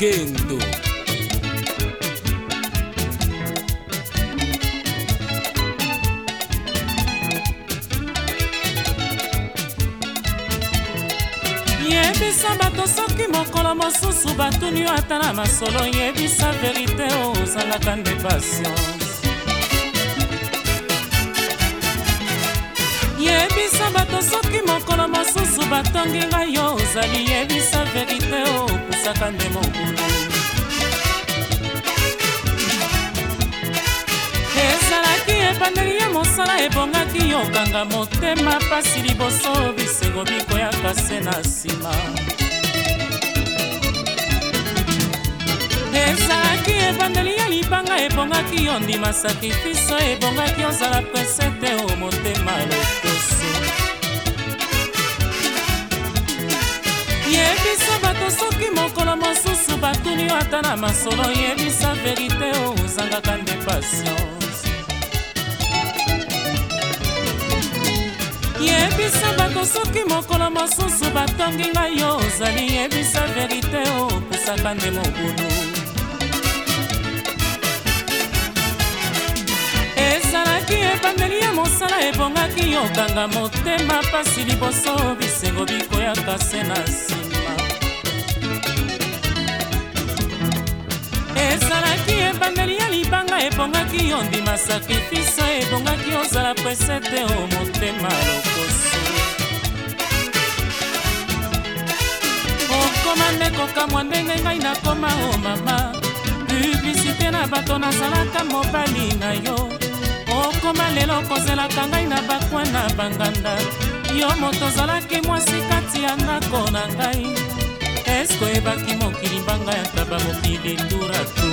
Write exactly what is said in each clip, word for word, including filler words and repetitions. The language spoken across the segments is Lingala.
Kendo. Yebisa bato soki mokolo mosusu batuni yo ata na masolo, yebisa verite ozalaka nde patience. Yebisa bato soki mokolo mosusu batongi ngai yo ozali, yebisa verite opusaka nde mokulu. Ezalaki ebandeli ya mosala ebongaki yo kanga motema, pasi liboso bisengo bikoyaka se na nsima. Ezalaki ebandeli ya libanga ebongaki yo ndima, sakrifiso ebongaki ozala presete o motema lokoso. Yebisa bato soki mokolo mosusu batuni yo ata na masolo, yebisa verite ozangaka nde patience. Yebisa bato soki mokolo mosusu batongi ngai yo ozali, yebisa verite opusaka nde mobulu. Ezalaki ebandeli ya mosala ebongaki yo kanga motema, pasi liboso bisengo bikoyaka se na nsima. Ezalaki ebandeli ya libanga ebongaki yo ndima, sakrifiso ebongaki ozala presete o motema lokoso. Okoma ndeko kamwa ndenge ngai nakoma o mama, publicité na bato nazalaka mobali na yo. Okoma lelo kozelaka ngai na bakwa na banganda, yo moto ozalaki mwasi kati ya ndako na ngai. Esko ebaki mokili mbanga ya taba mokili turatu.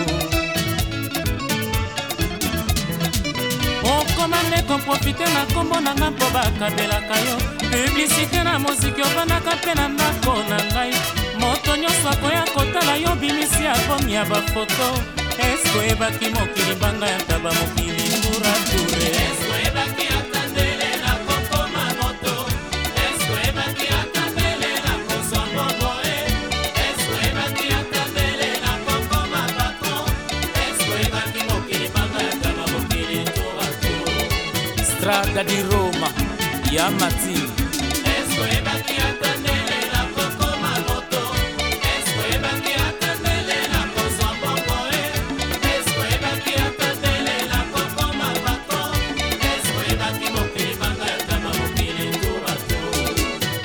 Okoma ndeko profite na kombo na nga mpo bakabelaka yo, publicité na moziki obandaka mpe na ndako na ngai. Moto nyonso akoya kotala yo bimisi akomi ya bafoto. Esko ebaki mokili mbanga ya taba mokili turature. Esko ebaki atandele na kokoma moto. Esko ebaki atandele na kosombo boe. Esko ebaki atandele na kokoma patron. Esko ebaki mokili mbanga ya taba mokili turature. Strada di Roma ya Matini. Esko ebaki atandele na kokoma moto. Esko ebaki atandele na kosombo boe. Esko ebaki atandele na kokoma patron. Esko ebaki mokili mbanga ya taba mokili turature.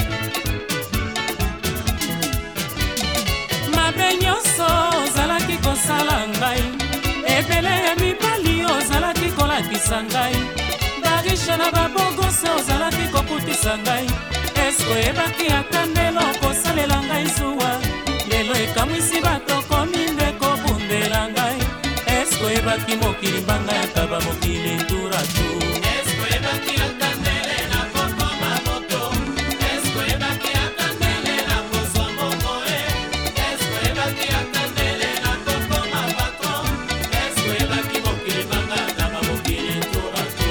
Mabe nyonso ozalaki kosala ngai, ebele ya mibali ozalaki kolakisa ngai, barishe na babogose ozalaki kokutisa ngai. Esko ebaki ata ndelo kosalela ngai zuwa, lelo ekamwisi bato komi nde kobundela ngai. Esko ebaki mokili mbanga ya taba mokili turatu. Esko ebaki ata ndele na kokoma moto. Esko ebaki ata ndele na kosombo boe. Esko ebaki ata ndele na kokoma patron. Esko ebaki mokili mbanga ya taba mokili turatu.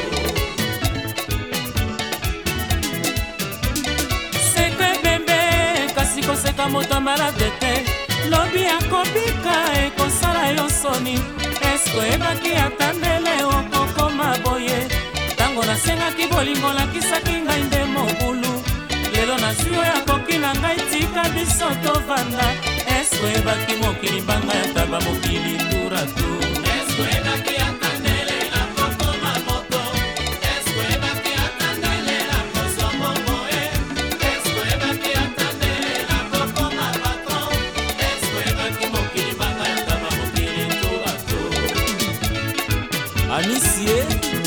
Seke bembe kasi koseka moto malade te, lobi akobika ekosala yo soni. Esko ebaki ata ndele okokoma boye, tango nasengaki bolingo lakisaki ngai nde mobulu. Lelo nazwi oyo akoki na ngai, tika biso tovanda. Esko ebaki mokili mbanga ya taba mokili turatu. Esko ebaki ata ndele na kokoma moto. Esko ebaki ata ndele na kosombo boe. Esko ebaki ata ndele na kokoma patron. Esko ebaki mokili mbanga ya taba mokili turatu. Anisie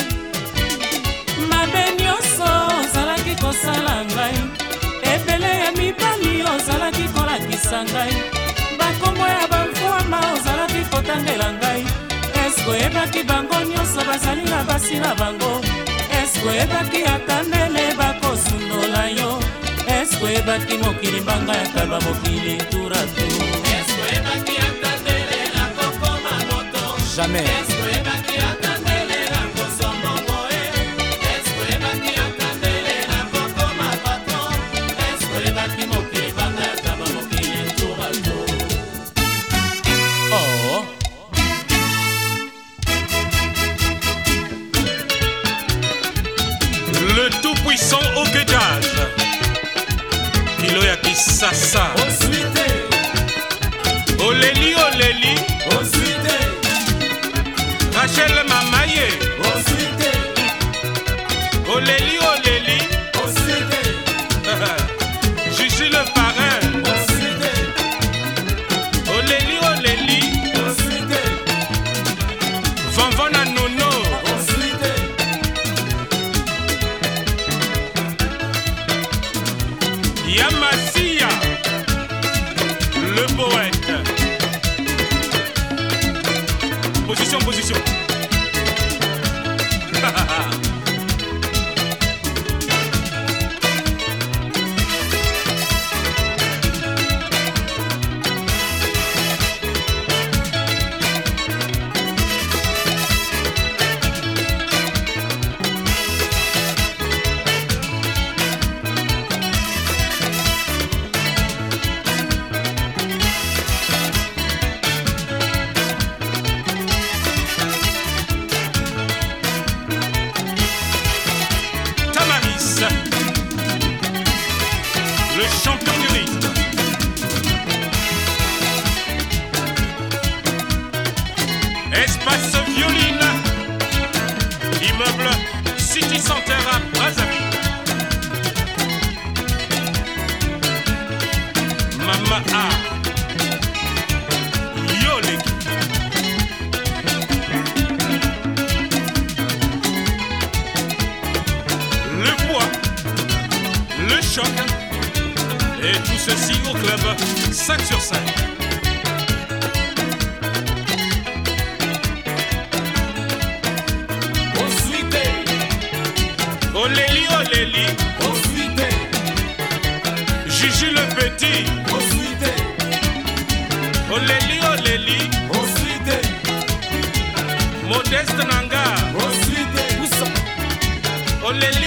mabe nyonso ozalaki kosala ngai, ebele ya mibali ozalaki kolakisa ngai, bakombo ya bamfuama ozalaki kotangela ngai. Esko ebaki bango nyonso bazali na basi na bango. Esko ebaki ata ndele bakosundola yo. Esko ebaki mokili mbanga ya taba mokili turatu. Esko ebaki ata ndele na kokoma moto. Jamais. Esko ebaki ata ndele na kosombo boe. Esko ebaki ata ndele na kokoma patron. Esko ebaki mokili mbanga ya taba mokili turatu. Sassa Osuite Oleli Oleli Osuite Rachel Mamaye Osuite Oleli Oleli Osuite Gigi le parrain Osuite Oleli Oleli Osuite Vanvona Nono Osuite Yamasia le poète. Position, position. Le champion du rythme. Espace violine. Immeuble City Center à Brazzaville. Mama A. Yolek. Le poids. Le choc. Et tout ceci au club cinq sur cinq. Osuite Oleli Oleli Osuite Gigi le petit Osuite Oleli Oleli Osuite Modeste Nanga Osuite Oleli